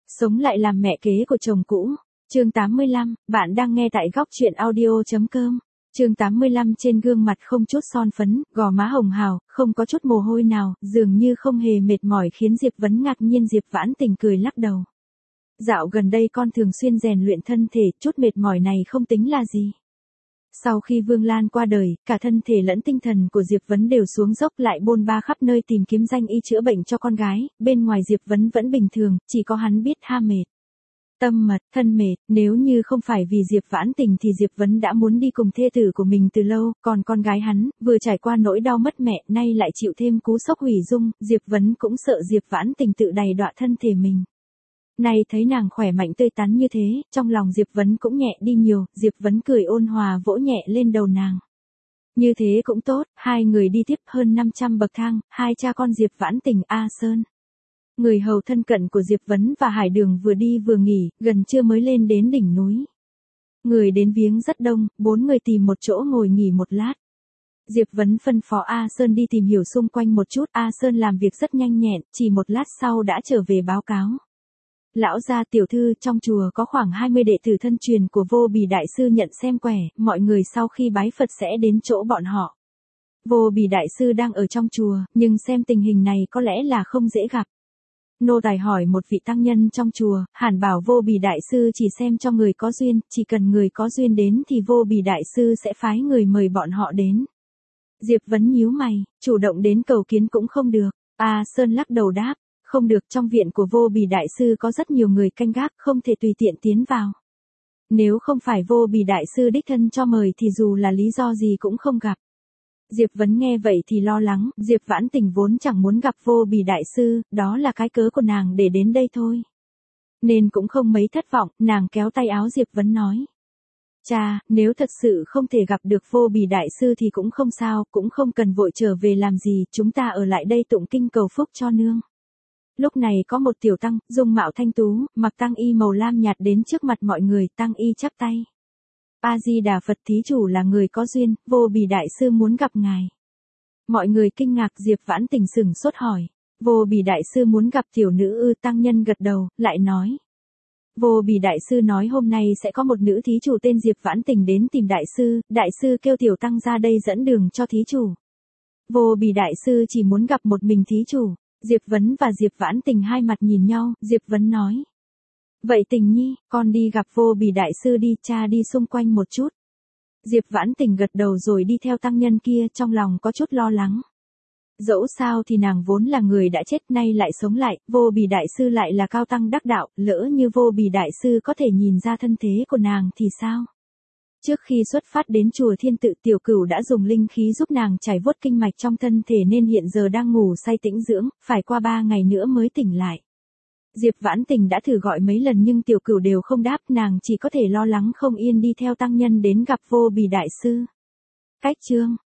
Sống lại làm mẹ kế của chồng cũ. Chương 85, bạn đang nghe tại góc truyện audio.com. Chương 85 trên gương mặt không chút son phấn, gò má hồng hào, không có chút mồ hôi nào, dường như không hề mệt mỏi khiến Diệp Vấn ngạc nhiên. Diệp Vãn Tình cười lắc đầu. Dạo gần đây con thường xuyên rèn luyện thân thể, chút mệt mỏi này không tính là gì. Sau khi Vương Lan qua đời, cả thân thể lẫn tinh thần của Diệp Vấn đều xuống dốc, lại bôn ba khắp nơi tìm kiếm danh y chữa bệnh cho con gái, bên ngoài Diệp Vấn vẫn bình thường, chỉ có hắn biết ha mệt. Tâm mật, thân mệt, nếu như không phải vì Diệp Vãn Tình thì Diệp Vấn đã muốn đi cùng thê tử của mình từ lâu, còn con gái hắn, vừa trải qua nỗi đau mất mẹ, nay lại chịu thêm cú sốc hủy dung, Diệp Vấn cũng sợ Diệp Vãn Tình tự đày đọa thân thể mình. Nay thấy nàng khỏe mạnh tươi tắn như thế, trong lòng Diệp Vấn cũng nhẹ đi nhiều, Diệp Vấn cười ôn hòa vỗ nhẹ lên đầu nàng. Như thế cũng tốt, hai người đi tiếp hơn 500 bậc thang, hai cha con Diệp Vãn Tình, A Sơn. Người hầu thân cận của Diệp Vấn và Hải Đường vừa đi vừa nghỉ, gần trưa mới lên đến đỉnh núi. Người đến viếng rất đông, 4 người tìm một chỗ ngồi nghỉ một lát. Diệp Vấn phân phó A Sơn đi tìm hiểu xung quanh một chút, A Sơn làm việc rất nhanh nhẹn, chỉ một lát sau đã trở về báo cáo. Lão gia tiểu thư, trong chùa có khoảng 20 đệ tử thân truyền của Vô Bì Đại Sư nhận xem quẻ, mọi người sau khi bái Phật sẽ đến chỗ bọn họ. Vô Bì Đại Sư đang ở trong chùa, nhưng xem tình hình này có lẽ là không dễ gặp. Nô tài hỏi một vị tăng nhân trong chùa, hẳn bảo Vô Bì Đại Sư chỉ xem cho người có duyên, chỉ cần người có duyên đến thì Vô Bì Đại Sư sẽ phái người mời bọn họ đến. Diệp Vấn nhíu mày, chủ động đến cầu kiến cũng không được. A Sơn lắc đầu đáp. Không được, trong viện của Vô Bì Đại Sư có rất nhiều người canh gác, không thể tùy tiện tiến vào. Nếu không phải Vô Bì Đại Sư đích thân cho mời thì dù là lý do gì cũng không gặp. Diệp Vấn nghe vậy thì lo lắng, Diệp Vãn Tình vốn chẳng muốn gặp Vô Bì Đại Sư, đó là cái cớ của nàng để đến đây thôi. Nên cũng không mấy thất vọng, nàng kéo tay áo Diệp Vấn nói. Cha, nếu thật sự không thể gặp được Vô Bì Đại Sư thì cũng không sao, cũng không cần vội trở về làm gì, chúng ta ở lại đây tụng kinh cầu phúc cho nương. Lúc này có một tiểu tăng, dung mạo thanh tú, mặc tăng y màu lam nhạt đến trước mặt mọi người, tăng y chắp tay. A Di Đà Phật, thí chủ là người có duyên, Vô Bì Đại Sư muốn gặp ngài. Mọi người kinh ngạc, Diệp Vãn Tình sửng sốt hỏi. Vô Bì Đại Sư muốn gặp tiểu nữ ư? Tăng nhân gật đầu, lại nói. Vô Bì Đại Sư nói hôm nay sẽ có một nữ thí chủ tên Diệp Vãn Tình đến tìm Đại Sư kêu tiểu tăng ra đây dẫn đường cho thí chủ. Vô Bì Đại Sư chỉ muốn gặp một mình thí chủ. Diệp Vấn và Diệp Vãn Tình hai mặt nhìn nhau, Diệp Vấn nói. Vậy Tình nhi, con đi gặp Vô Bì Đại Sư đi, cha đi xung quanh một chút. Diệp Vãn Tình gật đầu rồi đi theo tăng nhân kia, trong lòng có chút lo lắng. Dẫu sao thì nàng vốn là người đã chết nay lại sống lại, Vô Bì Đại Sư lại là cao tăng đắc đạo, lỡ như Vô Bì Đại Sư có thể nhìn ra thân thế của nàng thì sao? Trước khi xuất phát đến chùa Thiên Tự, Tiểu Cửu đã dùng linh khí giúp nàng chảy vuốt kinh mạch trong thân thể nên hiện giờ đang ngủ say tĩnh dưỡng, phải qua 3 ngày nữa mới tỉnh lại. Diệp Vãn Tình đã thử gọi mấy lần nhưng Tiểu Cửu đều không đáp, nàng chỉ có thể lo lắng không yên đi theo tăng nhân đến gặp Vô Bì Đại Sư. Cách chương